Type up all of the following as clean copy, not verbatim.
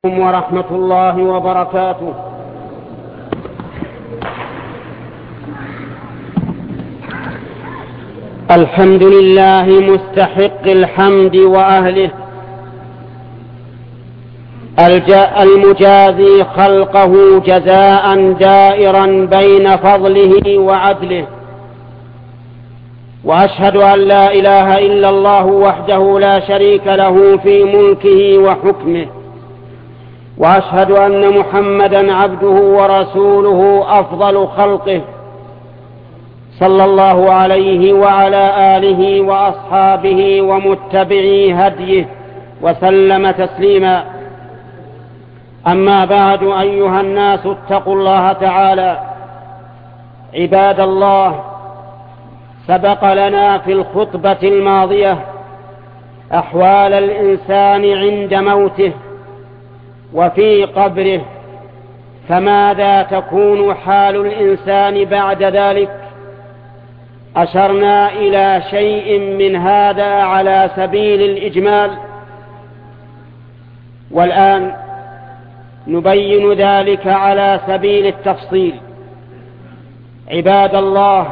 ورحمة الله وبركاته. الحمد لله مستحق الحمد وأهله، المجازي خلقه جزاء دائرا بين فضله وعدله، وأشهد أن لا إله إلا الله وحده لا شريك له في ملكه وحكمه، وأشهد أن محمدا عبده ورسوله أفضل خلقه، صلى الله عليه وعلى آله وأصحابه ومتبعي هديه وسلم تسليما. أما بعد، أيها الناس اتقوا الله تعالى. عباد الله، سبق لنا في الخطبة الماضية أحوال الإنسان عند موته وفي قبره، فماذا تكون حال الإنسان بعد ذلك؟ أشرنا إلى شيء من هذا على سبيل الإجمال، والآن نبين ذلك على سبيل التفصيل. عباد الله،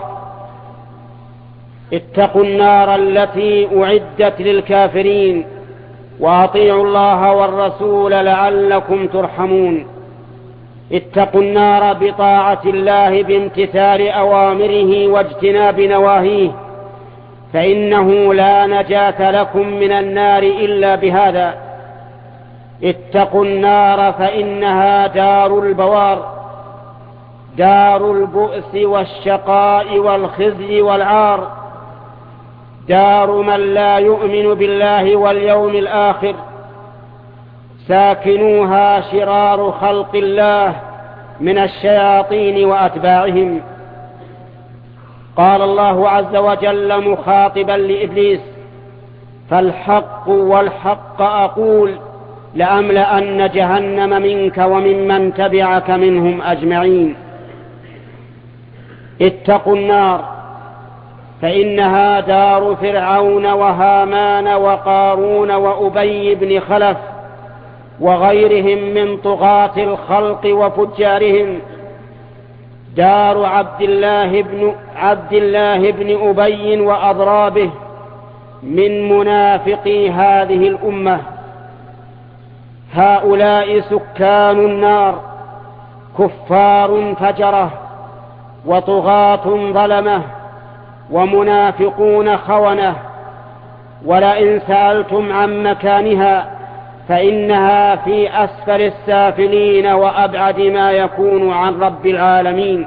اتقوا النار التي أعدت للكافرين، وأطيعوا الله والرسول لعلكم ترحمون. اتقوا النار بطاعة الله بامتثال أوامره واجتناب نواهيه، فإنه لا نجاة لكم من النار إلا بهذا. اتقوا النار فإنها دار البوار، دار البؤس والشقاء والخزي والعار، دار من لا يؤمن بالله واليوم الآخر، ساكنوها شرار خلق الله من الشياطين وأتباعهم. قال الله عز وجل مخاطبا لإبليس: فالحق والحق أقول لأملأن جهنم منك وممن تبعك منهم أجمعين. اتقوا النار فإنها دار فرعون وهامان وقارون وأبي بن خلف وغيرهم من طغاة الخلق وفجارهم، دار عبد الله بن أبي وأضرابه من منافقي هذه الأمة. هؤلاء سكان النار، كفار فجرة وطغاة ظلمة ومنافقون خونة. ولئن سألتم عن مكانها فإنها في أسفل السافلين وأبعد ما يكون عن رب العالمين،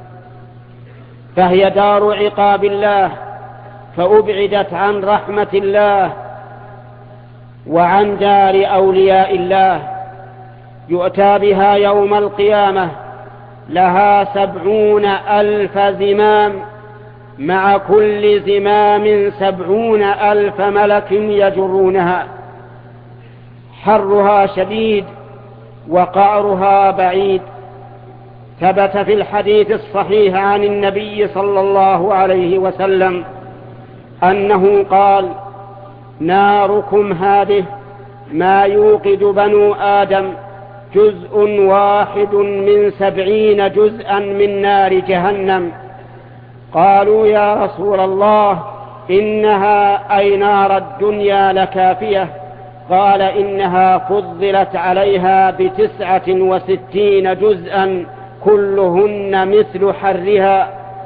فهي دار عقاب الله، فأبعدت عن رحمة الله وعن دار أولياء الله. يؤتى بها يوم القيامة، لها 70,000 زمام، مع كل زمام 70,000 ملك يجرونها. حرها شديد وقعرها بعيد. ثبت في الحديث الصحيح عن النبي صلى الله عليه وسلم أنه قال: ناركم هذه ما يوقد بنو آدم جزء واحد من 70 جزءا من نار جهنم. قالوا: يا رسول الله، إنها أي نار الدنيا لكافية؟ قال: إنها فضلت عليها ب69 جزءا كلهن مثل حرها.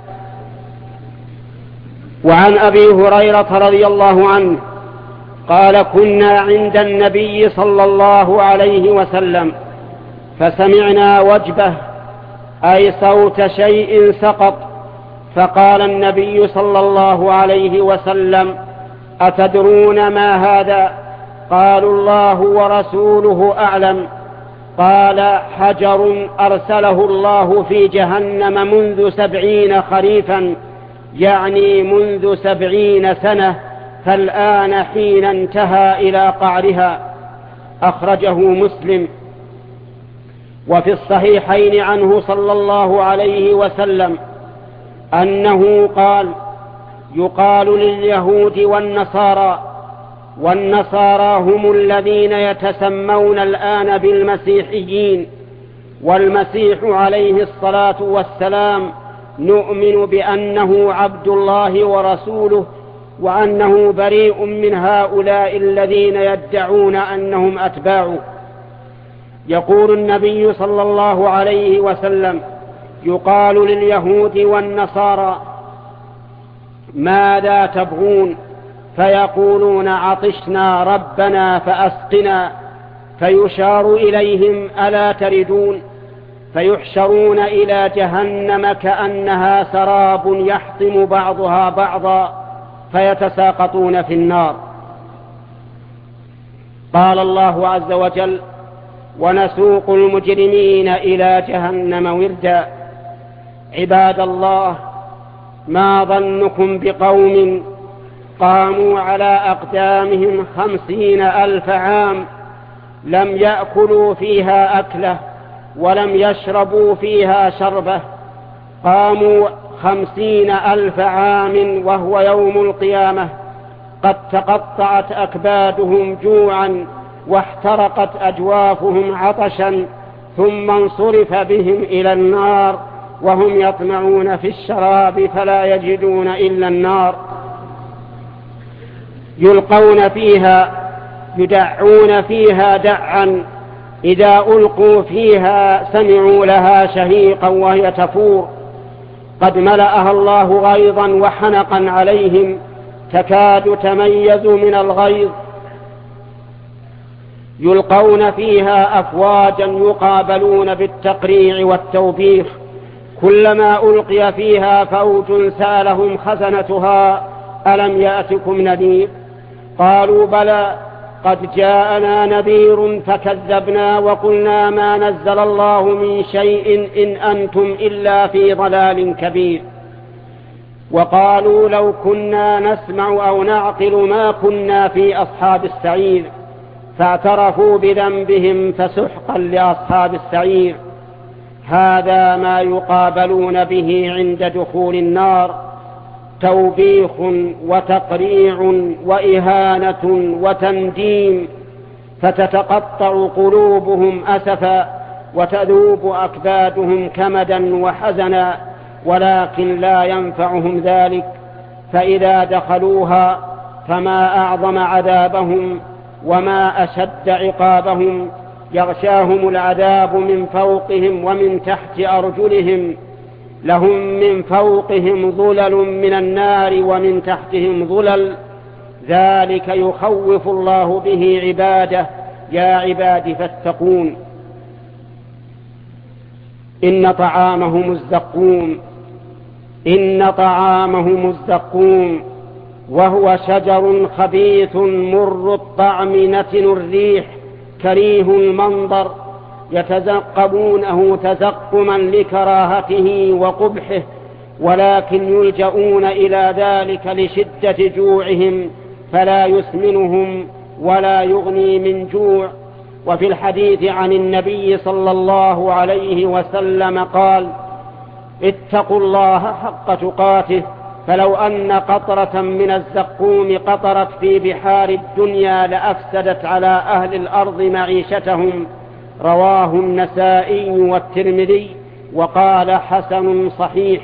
وعن أبي هريرة رضي الله عنه قال: كنا عند النبي صلى الله عليه وسلم فسمعنا وجبة، أي صوت شيء سقط، فقال النبي صلى الله عليه وسلم: أتدرون ما هذا؟ قالوا: الله ورسوله أعلم. قال: حجر أرسله الله في جهنم منذ 70 خريفا، يعني منذ 70 سنة، فالآن حين انتهى إلى قعرها. أخرجه مسلم. وفي الصحيحين عنه صلى الله عليه وسلم أنه قال: يقال لليهود والنصارى: والنصارى هم الذين يتسمون الآن بالمسيحيين. والمسيح عليه الصلاة والسلام نؤمن بأنه عبد الله ورسوله، وأنه بريء من هؤلاء الذين يدعون أنهم أتباعه. يقول النبي صلى الله عليه وسلم: يقال لليهود والنصارى: ماذا تبغون؟ فيقولون: عطشنا ربنا فأسقنا. فيشار إليهم: ألا تردون؟ فيحشرون إلى جهنم كأنها سراب يحطم بعضها بعضا فيتساقطون في النار. قال الله عز وجل: ونسوق المجرمين إلى جهنم وردا. عباد الله، ما ظنكم بقوم قاموا على أقدامهم 50,000 عام لم يأكلوا فيها أكلة ولم يشربوا فيها شربة، قاموا 50,000 عام وهو يوم القيامة قد تقطعت أكبادهم جوعا واحترقت أجوافهم عطشا، ثم انصرف بهم إلى النار وهم يطمعون في الشراب فلا يجدون إلا النار. يلقون فيها يدعون فيها دعا، إذا ألقوا فيها سمعوا لها شهيقا وهي تفور، قد ملأها الله غيظا وحنقا عليهم تكاد تميز من الغيظ. يلقون فيها أفواجا يقابلون بالتقريع والتوبيخ، كلما ألقي فيها فوج سألهم خزنتها: ألم يأتكم نذير؟ قالوا: بلى، قد جاءنا نذير فكذبنا وقلنا ما نزل الله من شيء إن أنتم إلا في ضلال كبير. وقالوا: لو كنا نسمع أو نعقل ما كنا في أصحاب السعير. فاعترفوا بذنبهم فسحقا لأصحاب السعير. هذا ما يقابلون به عند دخول النار: توبيخ وتقريع وإهانة وتنديم، فتتقطع قلوبهم أسفا وتذوب أكبادهم كمدا وحزنا، ولكن لا ينفعهم ذلك، فإذا دخلوها فما أعظم عذابهم وما أشد عقابهم. يغشاهم العذاب من فوقهم ومن تحت أرجلهم، لهم من فوقهم ظلل من النار ومن تحتهم ظلل، ذلك يخوف الله به عباده، يا عباد فاتقون. إن طعامهم الزقوم، وهو شجر خبيث مر الطعم نتن الريح كريه المنظر، يتزقمونه تزقما لكراهته وقبحه، ولكن يلجؤون إلى ذلك لشدة جوعهم فلا يسمنهم ولا يغني من جوع. وفي الحديث عن النبي صلى الله عليه وسلم قال: اتقوا الله حق تقاته، فلو أن قطرة من الزقوم قطرت في بحار الدنيا لأفسدت على أهل الأرض معيشتهم. رواه النسائي والترمذي وقال: حسن صحيح.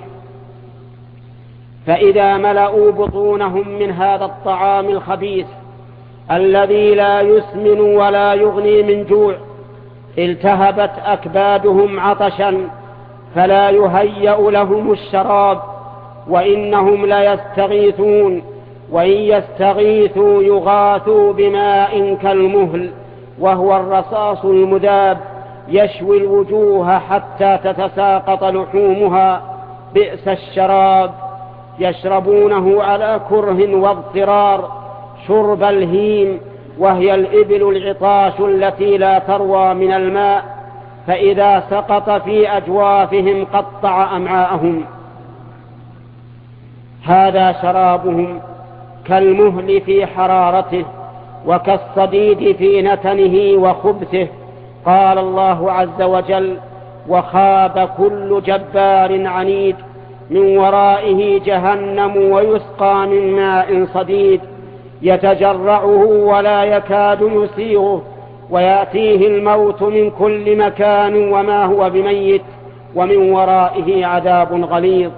فإذا ملأوا بطونهم من هذا الطعام الخبيث الذي لا يسمن ولا يغني من جوع، التهبت أكبادهم عطشا فلا يهيأ لهم الشراب، وإنهم ليستغيثون، وإن يستغيثوا يغاثوا بماء كالمهل وهو الرصاص المذاب، يشوي الوجوه حتى تتساقط لحومها، بئس الشراب. يشربونه على كره واضطرار شرب الهيم، وهي الإبل العطاش التي لا تروى من الماء، فإذا سقط في أجوافهم قطع أمعاءهم. هذا شرابهم كالمهل في حرارته وكالصديد في نتنه وخبثه. قال الله عز وجل: وخاب كل جبار عنيد، من ورائه جهنم ويسقى من ماء صديد، يتجرعه ولا يكاد يسيغه، ويأتيه الموت من كل مكان وما هو بميت، ومن ورائه عذاب غليظ.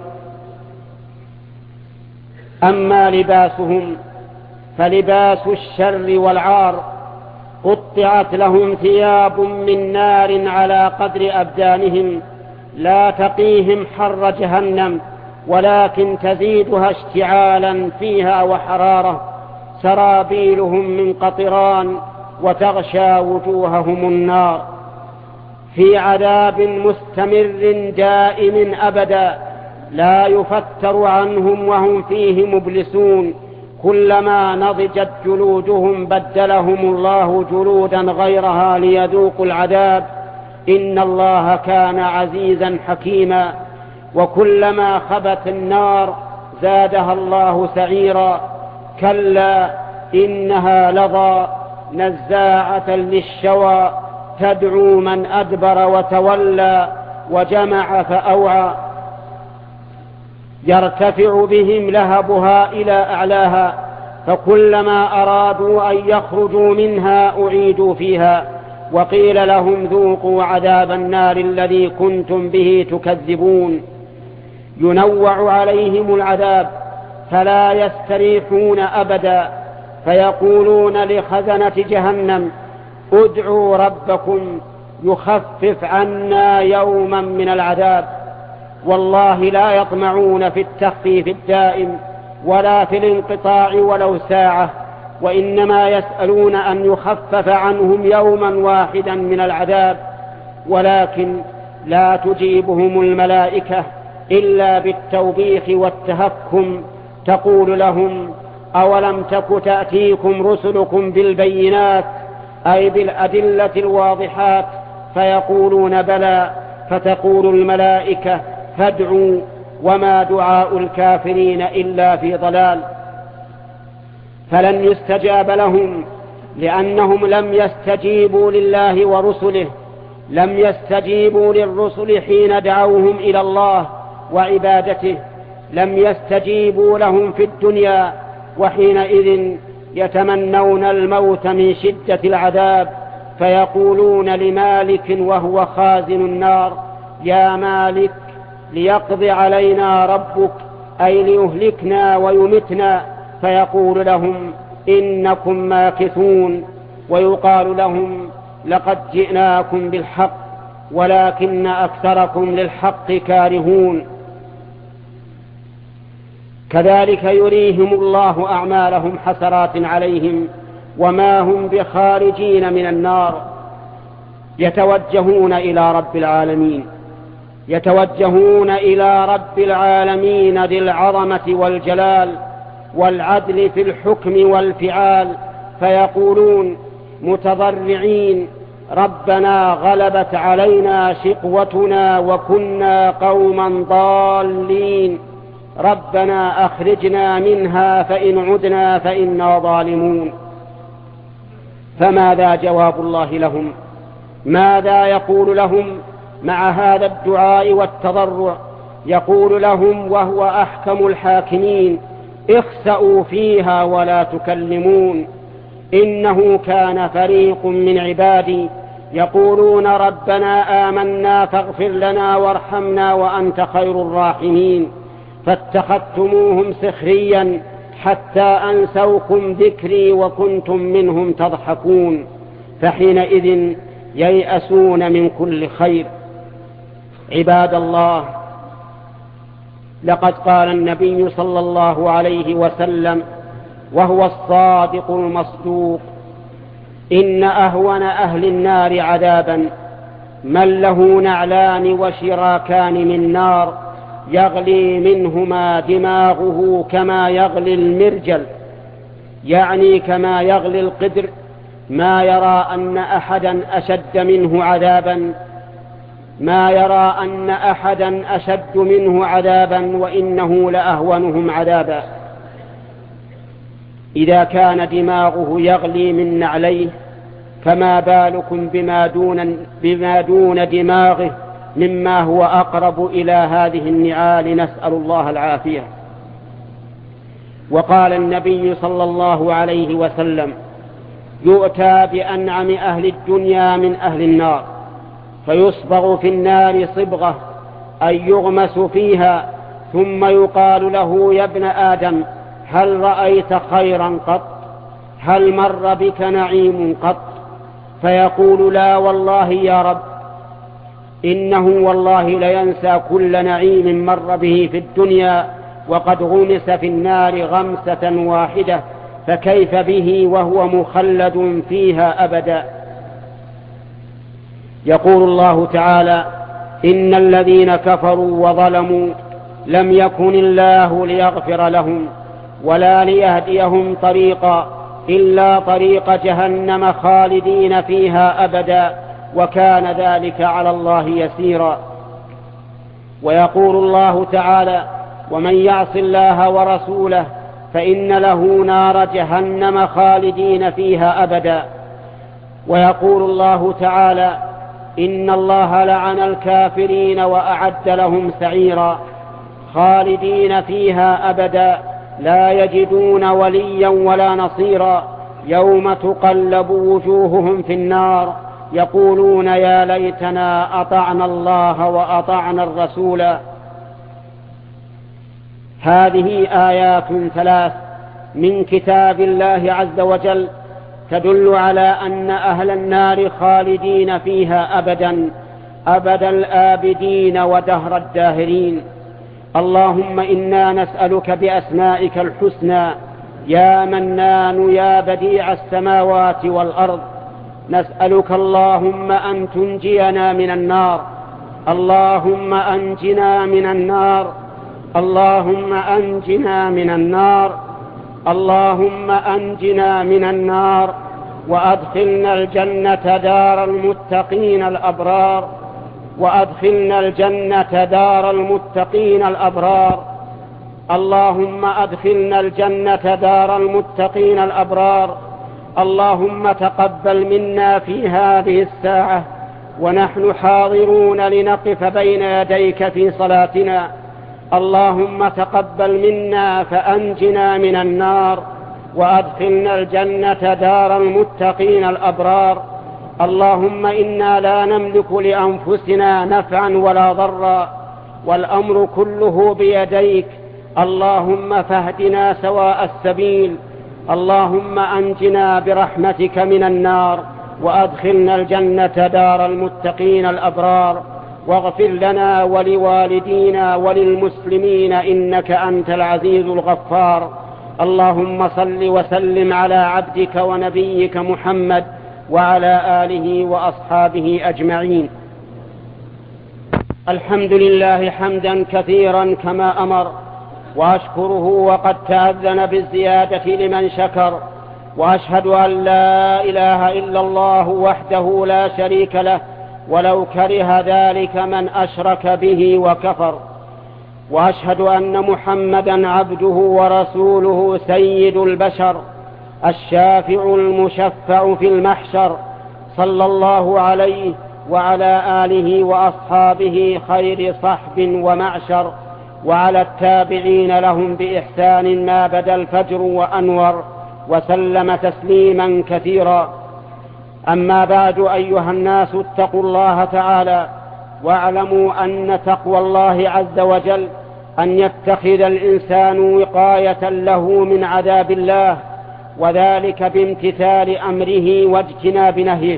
أما لباسهم فلباس الشر والعار، قطعت لهم ثياب من نار على قدر أبدانهم، لا تقيهم حر جهنم ولكن تزيدها اشتعالا فيها وحرارة، سرابيلهم من قطران وتغشى وجوههم النار، في عذاب مستمر دائم أبدا لا يفتر عنهم وهم فيه مبلسون، كلما نضجت جلودهم بدلهم الله جلودا غيرها ليذوقوا العذاب، إن الله كان عزيزا حكيما. وكلما خبت النار زادها الله سعيرا، كلا إنها لظى نزاعة للشوى، تدعو من أدبر وتولى وجمع فأوعى، يرتفع بهم لهبها إلى أعلاها، فكلما أرادوا أن يخرجوا منها أعيدوا فيها، وقيل لهم ذوقوا عذاب النار الذي كنتم به تكذبون. ينوع عليهم العذاب فلا يستريحون أبدا، فيقولون لخزنة جهنم ادعوا ربكم يخفف عنا يوما من العذاب، والله لا يطمعون في التخفيف الدائم ولا في الانقطاع ولو ساعة، وإنما يسألون أن يخفف عنهم يوما واحدا من العذاب، ولكن لا تجيبهم الملائكة إلا بالتوبيخ والتهكم، تقول لهم أولم تك تأتيكم رسلكم بالبينات أي بالأدلة الواضحات، فيقولون بلى، فتقول الملائكة فادعوا، وما دعاء الكافرين إلا في ضلال. فلن يستجاب لهم لأنهم لم يستجيبوا لله ورسله، لم يستجيبوا للرسل حين دعوهم إلى الله وعبادته، لم يستجيبوا لهم في الدنيا، وحينئذ يتمنون الموت من شدة العذاب، فيقولون لمالك وهو خازن النار يا مالك ليقضي علينا ربك، أي ليهلكنا ويمتنا، فيقول لهم إنكم ماكثون، ويقال لهم لقد جئناكم بالحق ولكن أكثركم للحق كارهون. كذلك يريهم الله أعمالهم حسرات عليهم وما هم بخارجين من النار. يتوجهون إلى رب العالمين، يتوجهون إلى رب العالمين ذي العظمة والجلال والعدل في الحكم والفعال، فيقولون متضرعين ربنا غلبت علينا شقوتنا وكنا قوما ضالين، ربنا أخرجنا منها فإن عدنا فإنا ظالمون. فماذا جواب الله لهم؟ ماذا يقول لهم مع هذا الدعاء والتضرع؟ يقول لهم وهو أحكم الحاكمين اخسأوا فيها ولا تكلمون، إنه كان فريق من عبادي يقولون ربنا آمنا فاغفر لنا وارحمنا وأنت خير الراحمين، فاتخذتموهم سخريا حتى أنسوكم ذكري وكنتم منهم تضحكون، فحينئذ ييأسون من كل خير. عباد الله، لقد قال النبي صلى الله عليه وسلم وهو الصادق المصدوق: إن أهون أهل النار عذابا من له نعلان وشراكان من نار يغلي منهما دماغه كما يغلي المرجل، يعني كما يغلي القدر، ما يرى أن أحدا أشد منه عذابا، ما يرى أن أحدا أشد منه عذابا وإنه لأهونهم عذابا. إذا كان دماغه يغلي من نعليه فما بالكم بما دون دماغه مما هو أقرب إلى هذه النعال، نسأل الله العافية. وقال النبي صلى الله عليه وسلم: يؤتى بأنعم أهل الدنيا من أهل النار فيصبغ في النار صبغة، أي يغمس فيها، ثم يقال له: يا ابن آدم، هل رأيت خيرا قط؟ هل مر بك نعيم قط؟ فيقول: لا والله يا رب، إنه والله لينسى كل نعيم مر به في الدنيا وقد غمس في النار غمسة واحدة، فكيف به وهو مخلد فيها أبدا. يقول الله تعالى: إن الذين كفروا وظلموا لم يكن الله ليغفر لهم ولا ليهديهم طريقا إلا طريق جهنم خالدين فيها أبدا، وكان ذلك على الله يسيرا. ويقول الله تعالى: ومن يعص الله ورسوله فإن له نار جهنم خالدين فيها أبدا. ويقول الله تعالى: إن الله لعن الكافرين وأعد لهم سعيرا خالدين فيها أبدا لا يجدون وليا ولا نصيرا يوم تقلب وجوههم في النار يقولون يا ليتنا أطعنا الله وأطعنا الرسول. هذه آيات 3 من كتاب الله عز وجل تدل على أن أهل النار خالدين فيها أبدا أبد الآبدين ودهر الداهرين. اللهم إنا نسألك بأسمائك الحسنى يا منان يا بديع السماوات والأرض، نسألك اللهم أن تنجينا من النار، اللهم أنجنا من النار، اللهم أنجنا من النار، اللهم أنجنا من النار، وأدخلنا الجنة دار المتقين الأبرار، وأدخلنا الجنة دار المتقين الأبرار. اللهم أدخلنا الجنة دار المتقين الأبرار. اللهم تقبل منا في هذه الساعة ونحن حاضرون لنقف بين يديك في صلاتنا. اللهم تقبل منا فأنجنا من النار وأدخلنا الجنة دار المتقين الأبرار. اللهم إنا لا نملك لأنفسنا نفعا ولا ضرا والأمر كله بيديك، اللهم فاهدنا سواء السبيل. اللهم أنجنا برحمتك من النار وأدخلنا الجنة دار المتقين الأبرار، واغفر لنا ولوالدينا وللمسلمين إنك أنت العزيز الغفار. اللهم صل وسلم على عبدك ونبيك محمد وعلى آله وأصحابه أجمعين. الحمد لله حمدا كثيرا كما أمر، وأشكره وقد تأذن بالزيادة لمن شكر، وأشهد أن لا إله إلا الله وحده لا شريك له ولو كره ذلك من أشرك به وكفر، وأشهد أن محمدا عبده ورسوله سيد البشر الشافع المشفع في المحشر، صلى الله عليه وعلى آله وأصحابه خير صحب ومعشر، وعلى التابعين لهم بإحسان ما بدا الفجر وأنور، وسلم تسليما كثيرا. أما بعد، أيها الناس، اتقوا الله تعالى واعلموا أن تقوى الله عز وجل أن يتخذ الإنسان وقاية له من عذاب الله، وذلك بامتثال أمره واجتناب نهيه.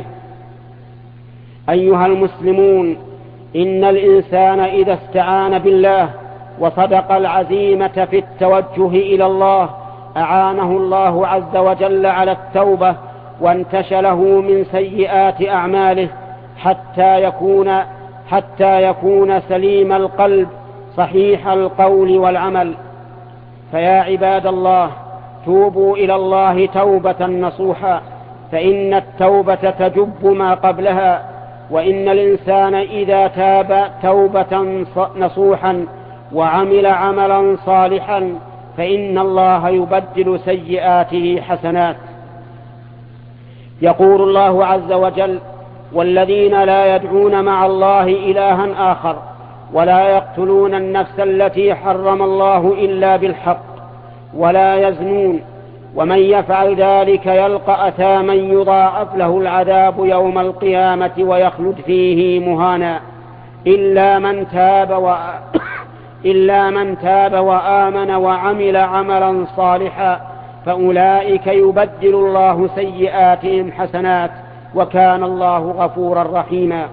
أيها المسلمون، إن الإنسان إذا استعان بالله وصدق العزيمة في التوجه إلى الله أعانه الله عز وجل على التوبة وانتشله من سيئات أعماله حتى يكون سليم القلب صحيح القول والعمل. فيا عباد الله، توبوا إلى الله توبة نصوحا، فإن التوبة تجب ما قبلها، وإن الإنسان إذا تاب توبة نصوحا وعمل عملا صالحا فإن الله يبدل سيئاته حسنات. يقول الله عز وجل: والذين لا يدعون مع الله إلها آخر ولا يقتلون النفس التي حرم الله إلا بالحق ولا يزنون، ومن يفعل ذلك يلقى أثاما يضاعف له العذاب يوم القيامة ويخلد فيه مهانا إلا من تاب وآمن وعمل عملا صالحا فأولئك يبدل الله سيئاتهم حسنات وكان الله غفورا رحيما.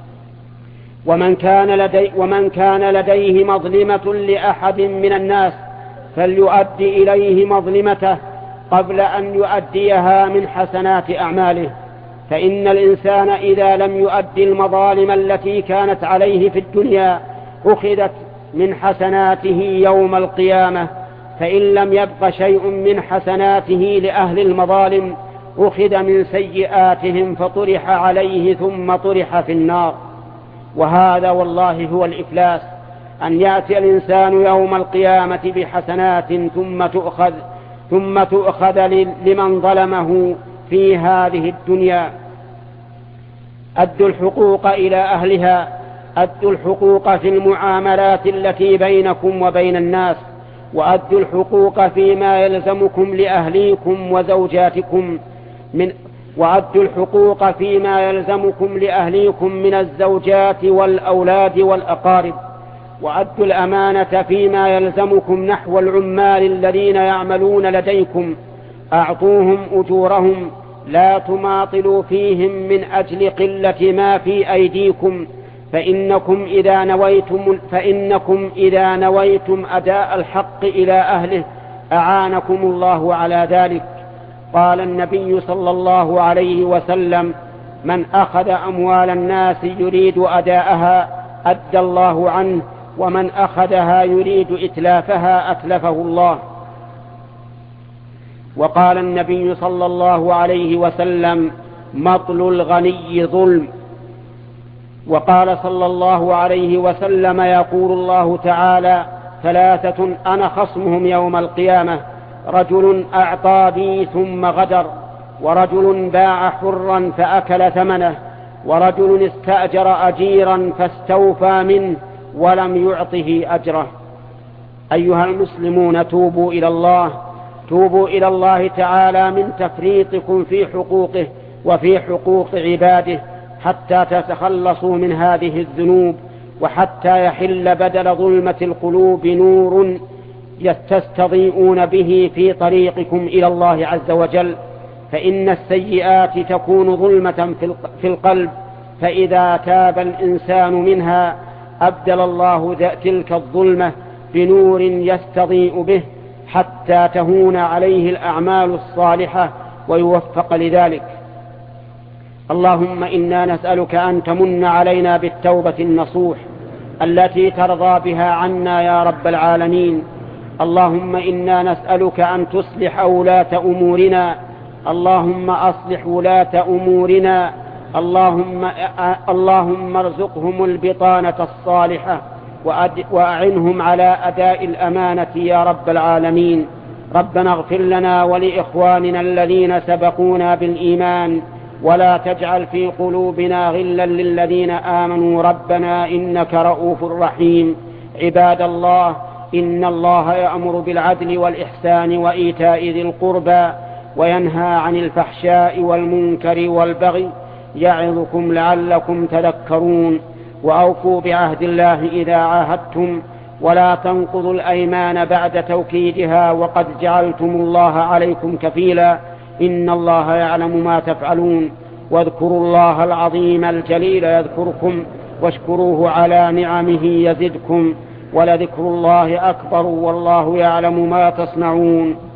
ومن كان لديه مظلمة لأحد من الناس فليؤدي إليه مظلمته قبل أن يؤديها من حسنات أعماله، فإن الإنسان إذا لم يؤدي المظالم التي كانت عليه في الدنيا أخذت من حسناته يوم القيامة، فإن لم يبق شيء من حسناته لأهل المظالم أخذ من سيئاتهم فطرح عليه ثم طرح في النار. وهذا والله هو الإفلاس، أن يأتي الإنسان يوم القيامة بحسنات ثم تؤخذ لمن ظلمه في هذه الدنيا. أدوا الحقوق إلى أهلها، أدوا الحقوق في المعاملات التي بينكم وبين الناس، وأدوا الحقوق فيما يلزمكم لأهليكم وزوجاتكم وأدوا الحقوق فيما يلزمكم لأهليكم من الزوجات والأولاد والأقارب، وأدوا الأمانة فيما يلزمكم نحو العمال الذين يعملون لديكم، أعطوهم أجورهم، لا تماطلوا فيهم من أجل قلة ما في أيديكم، فإنكم إذا نويتم أداء الحق إلى أهله أعانكم الله على ذلك. قال النبي صلى الله عليه وسلم: من أخذ أموال الناس يريد أداءها أدى الله عنه، ومن أخذها يريد إتلافها أتلفه الله. وقال النبي صلى الله عليه وسلم: مطل الغني ظلم. وقال صلى الله عليه وسلم: يقول الله تعالى: ثلاثة أنا خصمهم يوم القيامة: رجل أعطى بي ثم غدر، ورجل باع حرا فأكل ثمنه، ورجل استأجر أجيرا فاستوفى منه ولم يعطه أجره. أيها المسلمون، توبوا إلى الله تعالى من تفريطكم في حقوقه وفي حقوق عباده حتى تتخلصوا من هذه الذنوب، وحتى يحل بدل ظلمة القلوب نور تستضيئون به في طريقكم إلى الله عز وجل. فإن السيئات تكون ظلمة في القلب، فإذا تاب الإنسان منها أبدل الله تلك الظلمة بنور يستضيء به حتى تهون عليه الأعمال الصالحة ويوفق لذلك. اللهم إنا نسألك أن تمن علينا بالتوبة النصوح التي ترضى بها عنا يا رب العالمين. اللهم إنا نسألك أن تصلح ولاة أمورنا، اللهم أصلح ولاة أمورنا، اللهم ارزقهم البطانة الصالحة وأعنهم على أداء الأمانة يا رب العالمين. ربنا اغفر لنا ولإخواننا الذين سبقونا بالإيمان، ولا تجعل في قلوبنا غلا للذين آمنوا ربنا إنك رؤوف رحيم. عباد الله، إن الله يأمر بالعدل والإحسان وإيتاء ذي القربى وينهى عن الفحشاء والمنكر والبغي، يعظكم لعلكم تذكرون. وأوفوا بعهد الله إذا عاهدتم، ولا تنقضوا الأيمان بعد توكيدها وقد جعلتم الله عليكم كفيلا، إن الله يعلم ما تفعلون. واذكروا الله العظيم الجليل يذكركم، واشكروه على نعمه يزدكم، ولذكر الله أكبر والله يعلم ما تصنعون.